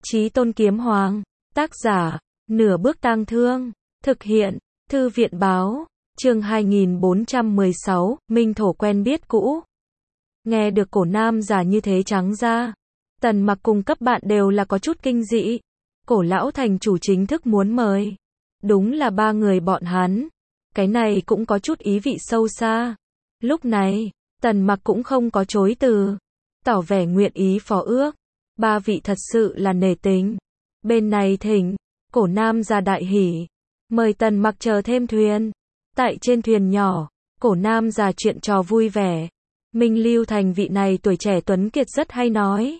Chí Tôn Kiếm Hoàng, tác giả, Nửa Bước Tang Thương, thực hiện, Thư viện báo, chương 2416, Minh Thổ quen biết cũ. Nghe được cổ nam giả như thế trắng ra, Tần Mặc cùng các bạn đều là có chút kinh dị. Cổ lão thành chủ chính thức muốn mời. Đúng là ba người bọn hắn. Cái này cũng có chút ý vị sâu xa. Lúc này, Tần Mặc cũng không có chối từ, tỏ vẻ nguyện ý phó ước. Ba vị thật sự là nể tình. Bên này thỉnh, cổ nam ra đại hỉ, mời Tần Mặc chờ thêm thuyền. Tại trên thuyền nhỏ, cổ nam già chuyện trò vui vẻ. Minh Lưu Thành vị này tuổi trẻ tuấn kiệt rất hay nói.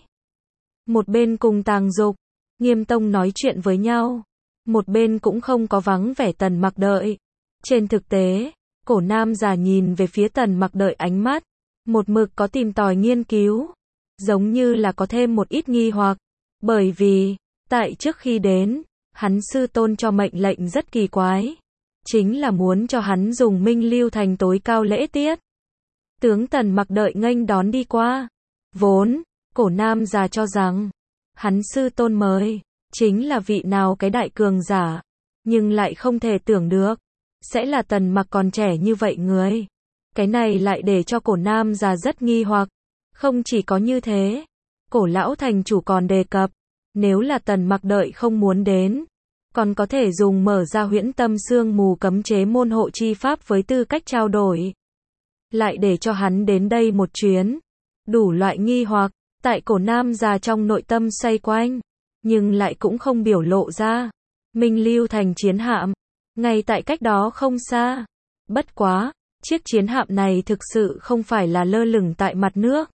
Một bên cùng Tàng Dục, Nghiêm Tông nói chuyện với nhau, một bên cũng không có vắng vẻ Tần Mặc đợi. Trên thực tế, cổ nam già nhìn về phía Tần Mặc đợi ánh mắt, một mực có tìm tòi nghiên cứu, giống như là có thêm một ít nghi hoặc, bởi vì, tại trước khi đến, hắn sư tôn cho mệnh lệnh rất kỳ quái, chính là muốn cho hắn dùng Minh Lưu Thành tối cao lễ tiết. Tướng Tần Mặc đợi nghênh đón đi qua. Vốn, cổ nam già cho rằng, hắn sư tôn mời, chính là vị nào cái đại cường giả, nhưng lại không thể tưởng được, sẽ là Tần Mặc còn trẻ như vậy người. Cái này lại để cho cổ nam già rất nghi hoặc. Không chỉ có như thế, cổ lão thành chủ còn đề cập, nếu là Tần Mặc đợi không muốn đến, còn có thể dùng mở ra huyễn tâm sương mù cấm chế môn hộ chi pháp với tư cách trao đổi. Lại để cho hắn đến đây một chuyến. Đủ loại nghi hoặc, tại cổ nam già trong nội tâm xoay quanh, nhưng lại cũng không biểu lộ ra. Minh Lưu Thành chiến hạm, ngay tại cách đó không xa. Bất quá, chiếc chiến hạm này thực sự không phải là lơ lửng tại mặt nước,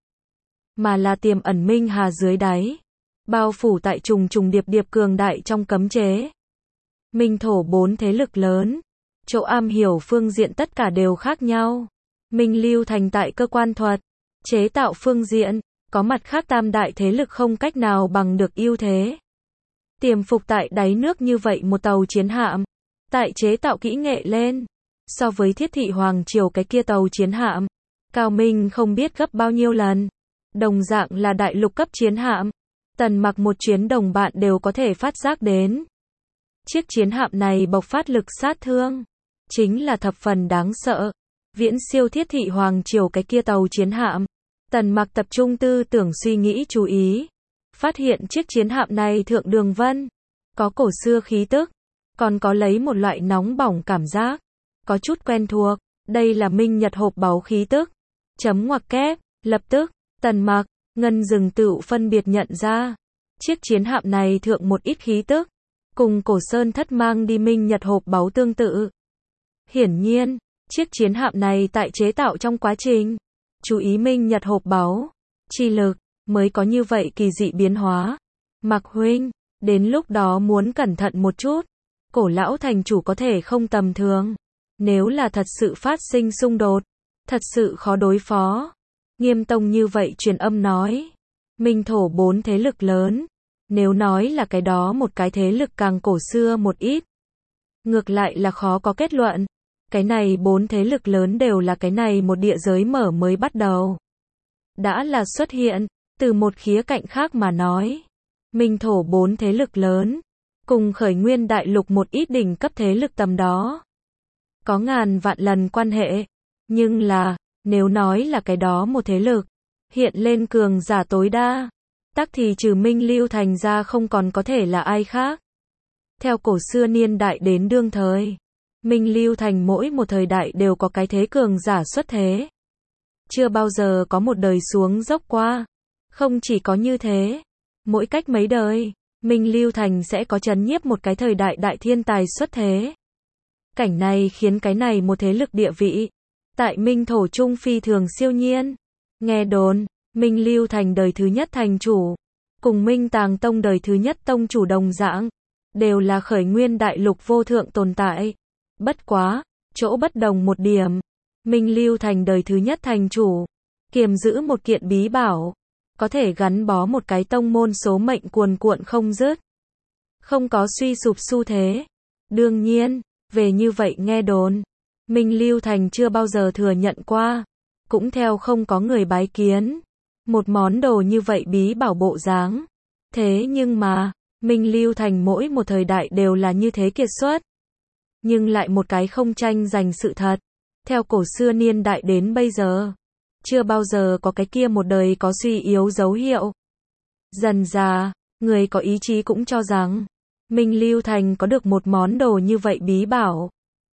mà là tiềm ẩn minh hà dưới đáy, bao phủ tại trùng trùng điệp điệp cường đại trong cấm chế. Minh thổ bốn thế lực lớn, chỗ am hiểu phương diện tất cả đều khác nhau. Minh Lưu Thành tại cơ quan thuật, chế tạo phương diện, có mặt khác tam đại thế lực không cách nào bằng được ưu thế. Tiềm phục tại đáy nước như vậy một tàu chiến hạm, tại chế tạo kỹ nghệ lên, so với Thiết Thị Hoàng Triều cái kia tàu chiến hạm, cao minh không biết gấp bao nhiêu lần. Đồng dạng là đại lục cấp chiến hạm, Tần Mặc một chuyến đồng bạn đều có thể phát giác đến. Chiếc chiến hạm này bộc phát lực sát thương, chính là thập phần đáng sợ, viễn siêu Thiết Thị Hoàng Triều cái kia tàu chiến hạm. Tần Mặc tập trung tư tưởng suy nghĩ chú ý, phát hiện chiếc chiến hạm này thượng đường vân, có cổ xưa khí tức, còn có lấy một loại nóng bỏng cảm giác, có chút quen thuộc, đây là Minh Nhật hộp báu khí tức. Chấm ngoặc kép, lập tức, Tần Mặc, Ngân Dừng Tựu phân biệt nhận ra, chiếc chiến hạm này thượng một ít khí tức, cùng cổ sơn thất mang đi Minh Nhật hộp báu tương tự. Hiển nhiên, chiếc chiến hạm này tại chế tạo trong quá trình, chú ý Minh Nhật hộp báu, chi lực, mới có như vậy kỳ dị biến hóa. Mặc huynh, đến lúc đó muốn cẩn thận một chút, cổ lão thành chủ có thể không tầm thường, nếu là thật sự phát sinh xung đột, thật sự khó đối phó. Nghiêm Tông như vậy truyền âm nói, Minh thổ bốn thế lực lớn, nếu nói là cái đó một cái thế lực càng cổ xưa một ít, ngược lại là khó có kết luận. Cái này bốn thế lực lớn đều là cái này một địa giới mở mới bắt đầu. Đã là xuất hiện, từ một khía cạnh khác mà nói, Minh thổ bốn thế lực lớn, cùng khởi nguyên đại lục một ít đỉnh cấp thế lực tầm đó, có ngàn vạn lần quan hệ. Nhưng là, nếu nói là cái đó một thế lực, hiện lên cường giả tối đa, tắc thì trừ Minh Lưu Thành ra không còn có thể là ai khác. Theo cổ xưa niên đại đến đương thời, Minh Lưu Thành mỗi một thời đại đều có cái thế cường giả xuất thế. Chưa bao giờ có một đời xuống dốc qua. Không chỉ có như thế, mỗi cách mấy đời, Minh Lưu Thành sẽ có trấn nhiếp một cái thời đại đại thiên tài xuất thế. Cảnh này khiến cái này một thế lực địa vị tại Minh thổ trung phi thường siêu nhiên. Nghe đồn, Minh Lưu Thành đời thứ nhất thành chủ, cùng Minh Tàng Tông đời thứ nhất tông chủ đồng dạng, đều là khởi nguyên đại lục vô thượng tồn tại. Bất quá, chỗ bất đồng một điểm, Minh Lưu Thành đời thứ nhất thành chủ, kiềm giữ một kiện bí bảo, có thể gắn bó một cái tông môn số mệnh cuồn cuộn không dứt, không có suy sụp xu thế. Đương nhiên, về như vậy nghe đồn, Minh Lưu Thành chưa bao giờ thừa nhận qua, cũng theo không có người bái kiến một món đồ như vậy bí bảo bộ dáng. Thế nhưng mà, Minh Lưu Thành mỗi một thời đại đều là như thế kiệt xuất. Nhưng lại một cái không tranh giành sự thật. Theo cổ xưa niên đại đến bây giờ, chưa bao giờ có cái kia một đời có suy yếu dấu hiệu. Dần dà, người có ý chí cũng cho rằng, Minh Lưu Thành có được một món đồ như vậy bí bảo.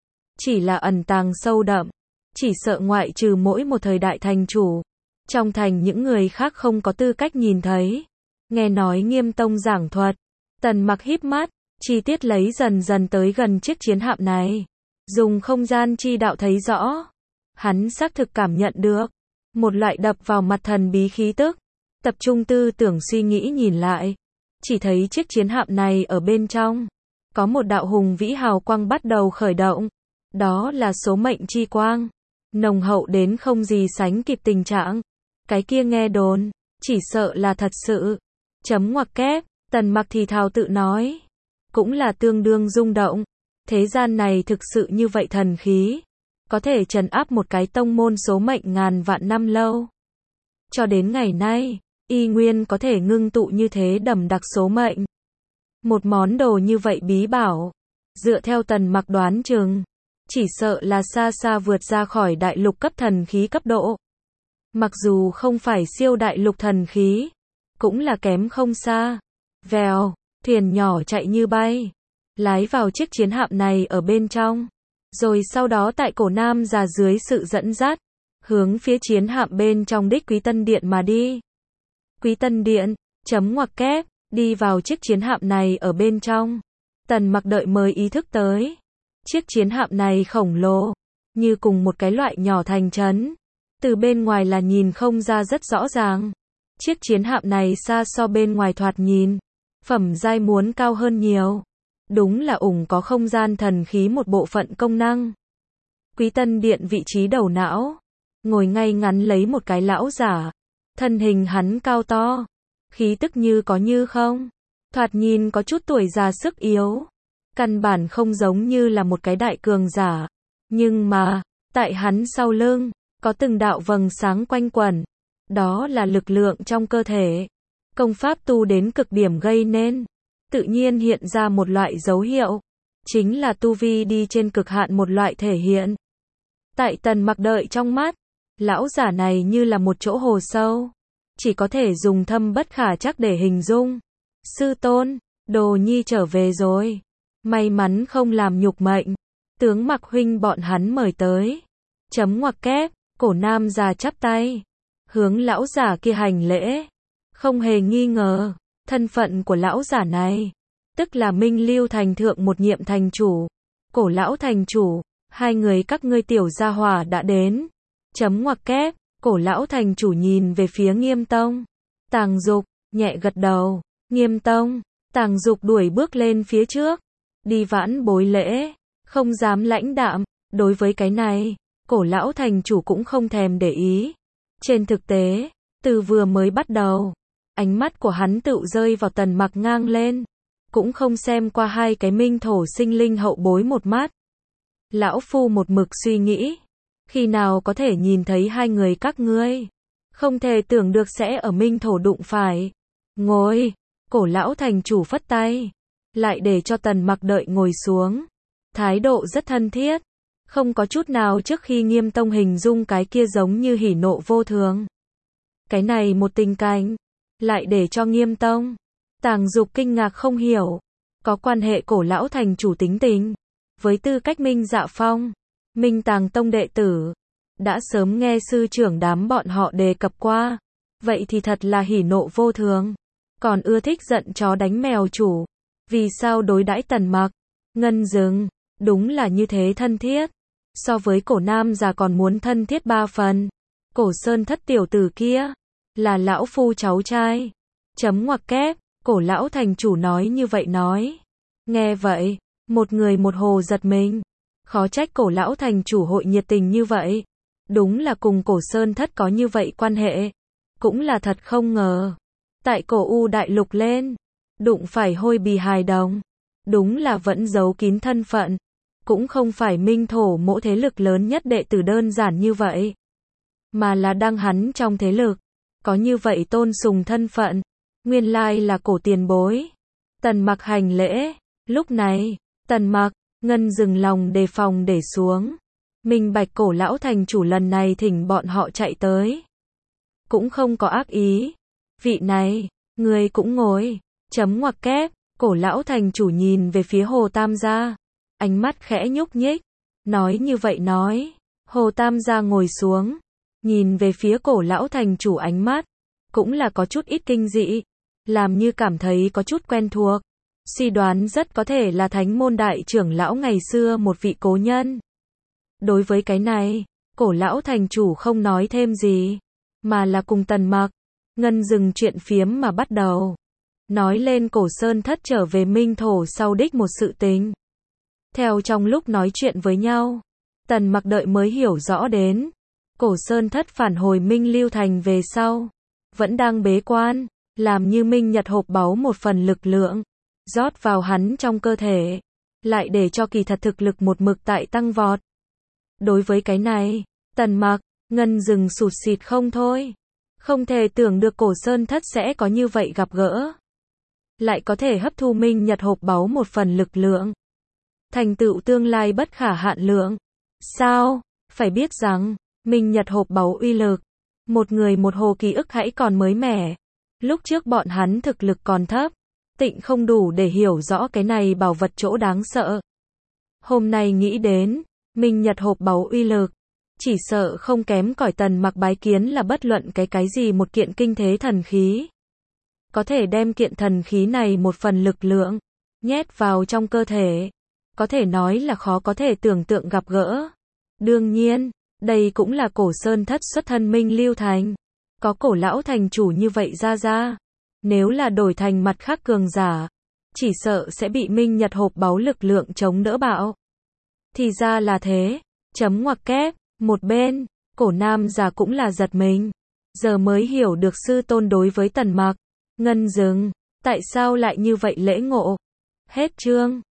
Chỉ là ẩn tàng sâu đậm, chỉ sợ ngoại trừ mỗi một thời đại thành chủ, trong thành những người khác không có tư cách nhìn thấy. Nghe nói Nghiêm Tông giảng thuật, Tần Mặc híp mắt, chi tiết lấy dần dần tới gần chiếc chiến hạm này. Dùng không gian chi đạo thấy rõ. Hắn xác thực cảm nhận được một loại đập vào mặt thần bí khí tức. Tập trung tư tưởng suy nghĩ nhìn lại, chỉ thấy chiếc chiến hạm này ở bên trong có một đạo hùng vĩ hào quang bắt đầu khởi động. Đó là số mệnh chi quang, nồng hậu đến không gì sánh kịp tình trạng. Cái kia nghe đồn, chỉ sợ là thật sự. Chấm ngoặc kép, Tần Mặc thì thào tự nói, cũng là tương đương rung động. Thế gian này thực sự như vậy thần khí, có thể trấn áp một cái tông môn số mệnh ngàn vạn năm lâu. Cho đến ngày nay, y nguyên có thể ngưng tụ như thế đậm đặc số mệnh. Một món đồ như vậy bí bảo, dựa theo Tần Mặc đoán chừng, chỉ sợ là xa xa vượt ra khỏi đại lục cấp thần khí cấp độ. Mặc dù không phải siêu đại lục thần khí, cũng là kém không xa. Vèo, thuyền nhỏ chạy như bay, lái vào chiếc chiến hạm này ở bên trong. Rồi sau đó tại cổ nam già dưới sự dẫn dắt, hướng phía chiến hạm bên trong đích Quý Tân Điện mà đi. Quý Tân Điện, chấm ngoặc kép, đi vào chiếc chiến hạm này ở bên trong. Tần Mặc đợi mới ý thức tới. Chiếc chiến hạm này khổng lồ, như cùng một cái loại nhỏ thành trấn. Từ bên ngoài là nhìn không ra rất rõ ràng. Chiếc chiến hạm này xa so bên ngoài thoạt nhìn, phẩm giai muốn cao hơn nhiều. Đúng là có không gian thần khí một bộ phận công năng. Quý Tân Điện vị trí đầu não, ngồi ngay ngắn lấy một cái lão giả. Thân hình hắn cao to, khí tức như có như không, thoạt nhìn có chút tuổi già sức yếu. Căn bản không giống như là một cái đại cường giả. Nhưng mà, tại hắn sau lưng, có từng đạo vầng sáng quanh quẩn. Đó là lực lượng trong cơ thể. Công pháp tu đến cực điểm gây nên. Tự nhiên hiện ra một loại dấu hiệu. Chính là tu vi đi trên cực hạn một loại thể hiện. Tại Tần Mặc đợi trong mắt, lão giả này như là một chỗ hồ sâu. Chỉ có thể dùng thâm bất khả trắc để hình dung. Sư tôn, đồ nhi trở về rồi. May mắn không làm nhục mệnh. Tướng Mặc huynh bọn hắn mời tới. Chấm ngoặc kép, cổ nam già chắp tay. Hướng lão giả kia hành lễ. Không hề nghi ngờ, thân phận của lão giả này, tức là Minh Lưu Thành thượng một nhiệm thành chủ. Cổ lão thành chủ, hai người các ngươi tiểu gia hỏa đã đến. Chấm ngoặc kép, cổ lão thành chủ nhìn về phía Nghiêm Tông. Tàng Dục, nhẹ gật đầu. Nghiêm Tông, Tàng Dục đuổi bước lên phía trước. Đi vãn bối lễ, không dám lãnh đạm. Đối với cái này, cổ lão thành chủ cũng không thèm để ý. Trên thực tế, từ vừa mới bắt đầu, ánh mắt của hắn tự rơi vào Tần Mặc ngang lên. Cũng không xem qua hai cái minh thổ sinh linh hậu bối một mắt. Lão phu một mực suy nghĩ, khi nào có thể nhìn thấy hai người các ngươi. Không thể tưởng được sẽ ở minh thổ đụng phải. Ngồi, cổ lão thành chủ phất tay. Lại để cho Tần Mặc đợi ngồi xuống. Thái độ rất thân thiết. Không có chút nào trước khi Nghiêm Tông hình dung cái kia giống như hỉ nộ vô thường. Cái này một tình cảnh, lại để cho Nghiêm Tông, Tàng Dục kinh ngạc không hiểu. Có quan hệ cổ lão thành chủ tính tình. Với tư cách Minh Dạ Phong, Minh Tàng Tông đệ tử, đã sớm nghe sư trưởng đám bọn họ đề cập qua. Vậy thì thật là hỉ nộ vô thường. Còn ưa thích giận chó đánh mèo chủ. Vì sao đối đãi Tần Mặc, Ngân Dừng, đúng là như thế thân thiết. So với cổ nam già còn muốn thân thiết 3 phần. Cổ Sơn Thất tiểu tử kia, là lão phu cháu trai. Chấm ngoặc kép, cổ lão thành chủ nói như vậy nói. Nghe vậy, một người một hồ giật mình. Khó trách cổ lão thành chủ hội nhiệt tình như vậy. Đúng là cùng cổ Sơn Thất có như vậy quan hệ. Cũng là thật không ngờ. Tại cổ U đại lục lên, đụng phải hôi bì hài đồng. Đúng là vẫn giấu kín thân phận. Cũng không phải minh thổ mỗi thế lực lớn nhất đệ tử đơn giản như vậy. Mà là đang hắn trong thế lực. Có như vậy tôn sùng thân phận. Nguyên lai là cổ tiền bối. Tần Mặc hành lễ. Lúc này, Tần Mặc, Ngân dừng lòng đề phòng để xuống. Minh bạch Cổ lão thành chủ lần này thỉnh bọn họ chạy tới. Cũng không có ác ý. Vị này, người cũng ngồi. Chấm ngoặc kép, Cổ lão thành chủ nhìn về phía Hồ Tam gia. Ánh mắt khẽ nhúc nhích. Nói như vậy nói. Hồ Tam gia ngồi xuống. Nhìn về phía Cổ lão thành chủ ánh mắt. Cũng là có chút ít kinh dị. Làm như cảm thấy có chút quen thuộc. Suy đoán rất có thể là thánh môn đại trưởng lão ngày xưa một vị cố nhân. Đối với cái này, Cổ lão thành chủ không nói thêm gì. Mà là cùng Tần Mặc, Ngân dừng chuyện phiếm mà bắt đầu. Nói lên Cổ Sơn Thất trở về Minh Thổ sau đích một sự tình. Theo trong lúc nói chuyện với nhau, Tần Mặc đợi mới hiểu rõ đến. Cổ Sơn Thất phản hồi Minh Lưu Thành về sau. Vẫn đang bế quan, làm như Minh Nhật hộp báu một phần lực lượng. Rót vào hắn trong cơ thể. Lại để cho kỳ thật thực lực một mực tại tăng vọt. Đối với cái này, Tần Mặc, Ngân dừng sụt sịt không thôi. Không thể tưởng được Cổ Sơn Thất sẽ có như vậy gặp gỡ. Lại có thể hấp thu Minh Nhật hộp báu một phần lực lượng. Thành tựu tương lai bất khả hạn lượng. Sao? Phải biết rằng, Minh Nhật hộp báu uy lực. Một người một hồ ký ức hãy còn mới mẻ. Lúc trước bọn hắn thực lực còn thấp. Tịnh không đủ để hiểu rõ cái này bảo vật chỗ đáng sợ. Hôm nay nghĩ đến, Minh Nhật hộp báu uy lực. Chỉ sợ không kém cỏi Tần Mặc bái kiến là bất luận cái gì một kiện kinh thế thần khí. Có thể đem kiện thần khí này một phần lực lượng. Nhét vào trong cơ thể. Có thể nói là khó có thể tưởng tượng gặp gỡ. Đương nhiên, đây cũng là Cổ Sơn Thất xuất thân Minh Lưu Thành. Có Cổ lão thành chủ như vậy ra. Nếu là đổi thành mặt khác cường giả, chỉ sợ sẽ bị Minh Nhật hộp báu lực lượng chống đỡ bạo. Thì ra là thế. Chấm ngoặc kép. Một bên, Cổ nam già cũng là giật mình. Giờ mới hiểu được sư tôn đối với Tần Mặc, Ngân dừng. Tại sao lại như vậy lễ ngộ. Hết chương.